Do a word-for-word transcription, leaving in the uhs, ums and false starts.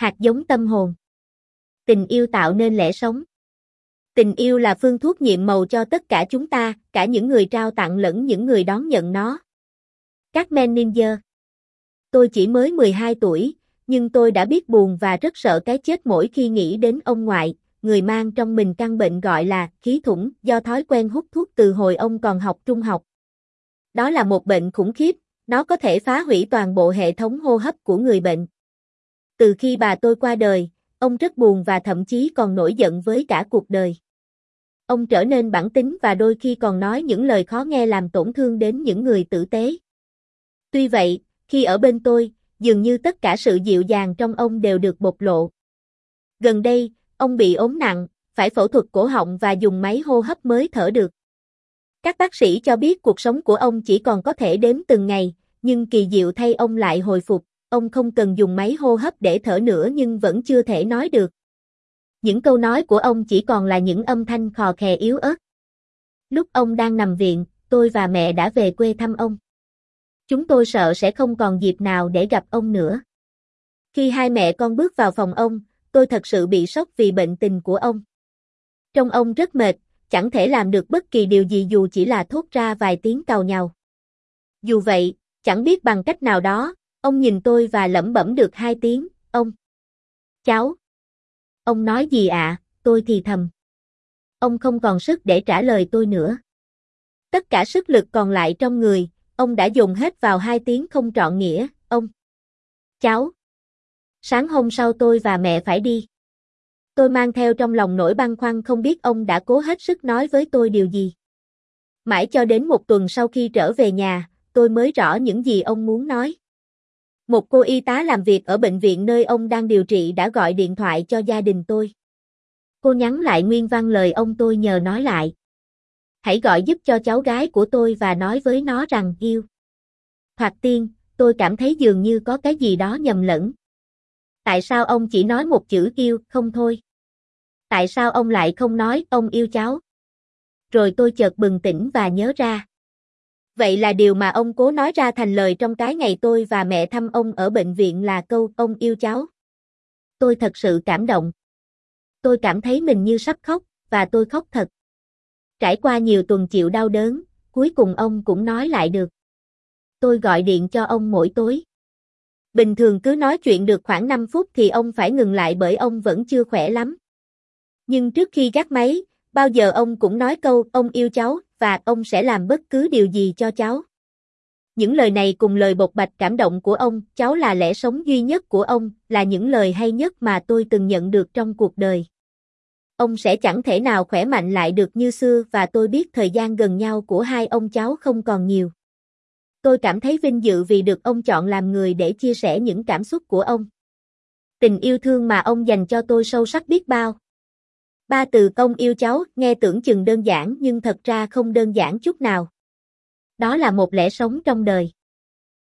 Hạt giống tâm hồn. Tình yêu tạo nên lẽ sống. Tình yêu là phương thuốc nhiệm màu cho tất cả chúng ta, cả những người trao tặng lẫn những người đón nhận nó. Carmen Ninja. Tôi chỉ mới mười hai tuổi, nhưng tôi đã biết buồn và rất sợ cái chết mỗi khi nghĩ đến ông ngoại, người mang trong mình căn bệnh gọi là khí thủng do thói quen hút thuốc từ hồi ông còn học trung học. Đó là một bệnh khủng khiếp, nó có thể phá hủy toàn bộ hệ thống hô hấp của người bệnh. Từ khi bà tôi qua đời, ông rất buồn và thậm chí còn nổi giận với cả cuộc đời. Ông trở nên bản tính và đôi khi còn nói những lời khó nghe làm tổn thương đến những người tử tế. Tuy vậy, khi ở bên tôi, dường như tất cả sự dịu dàng trong ông đều được bộc lộ. Gần đây, ông bị ốm nặng, phải phẫu thuật cổ họng và dùng máy hô hấp mới thở được. Các bác sĩ cho biết cuộc sống của ông chỉ còn có thể đếm từng ngày, nhưng kỳ diệu thay ông lại hồi phục, ông không cần dùng máy hô hấp để thở nữa nhưng vẫn chưa thể nói được. Những câu nói của ông chỉ còn là những âm thanh khò khè yếu ớt. Lúc ông đang nằm viện, tôi và mẹ đã về quê thăm ông. Chúng tôi sợ sẽ không còn dịp nào để gặp ông nữa. Khi hai mẹ con bước vào phòng ông, tôi thật sự bị sốc vì bệnh tình của ông. Trông ông rất mệt, chẳng thể làm được bất kỳ điều gì dù chỉ là thốt ra vài tiếng càu nhàu. Dù vậy, chẳng biết bằng cách nào đó, ông nhìn tôi và lẩm bẩm được hai tiếng, ông. Cháu. Ông nói gì ạ? À? Tôi thì thầm. Ông không còn sức để trả lời tôi nữa. Tất cả sức lực còn lại trong người, ông đã dùng hết vào hai tiếng không trọn nghĩa, ông. Cháu. Sáng hôm sau tôi và mẹ phải đi. Tôi mang theo trong lòng nỗi băn khoăn không biết ông đã cố hết sức nói với tôi điều gì. Mãi cho đến một tuần sau khi trở về nhà, tôi mới rõ những gì ông muốn nói. Một cô y tá làm việc ở bệnh viện nơi ông đang điều trị đã gọi điện thoại cho gia đình tôi. Cô nhắn lại nguyên văn lời ông tôi nhờ nói lại. Hãy gọi giúp cho cháu gái của tôi và nói với nó rằng yêu. Thoạt tiên, tôi cảm thấy dường như có cái gì đó nhầm lẫn. Tại sao ông chỉ nói một chữ yêu không thôi? Tại sao ông lại không nói ông yêu cháu? Rồi tôi chợt bừng tỉnh và nhớ ra. Vậy là điều mà ông cố nói ra thành lời trong cái ngày tôi và mẹ thăm ông ở bệnh viện là câu ông yêu cháu. Tôi thật sự cảm động. Tôi cảm thấy mình như sắp khóc, và tôi khóc thật. Trải qua nhiều tuần chịu đau đớn, cuối cùng ông cũng nói lại được. Tôi gọi điện cho ông mỗi tối. Bình thường cứ nói chuyện được khoảng năm phút thì ông phải ngừng lại bởi ông vẫn chưa khỏe lắm. Nhưng trước khi gác máy, bao giờ ông cũng nói câu ông yêu cháu và ông sẽ làm bất cứ điều gì cho cháu. Những lời này cùng lời bộc bạch cảm động của ông, cháu là lẽ sống duy nhất của ông, là những lời hay nhất mà tôi từng nhận được trong cuộc đời. Ông sẽ chẳng thể nào khỏe mạnh lại được như xưa và tôi biết thời gian gần nhau của hai ông cháu không còn nhiều. Tôi cảm thấy vinh dự vì được ông chọn làm người để chia sẻ những cảm xúc của ông. Tình yêu thương mà ông dành cho tôi sâu sắc biết bao. Ba từ ông yêu cháu nghe tưởng chừng đơn giản nhưng thật ra không đơn giản chút nào. Đó là một lẽ sống trong đời.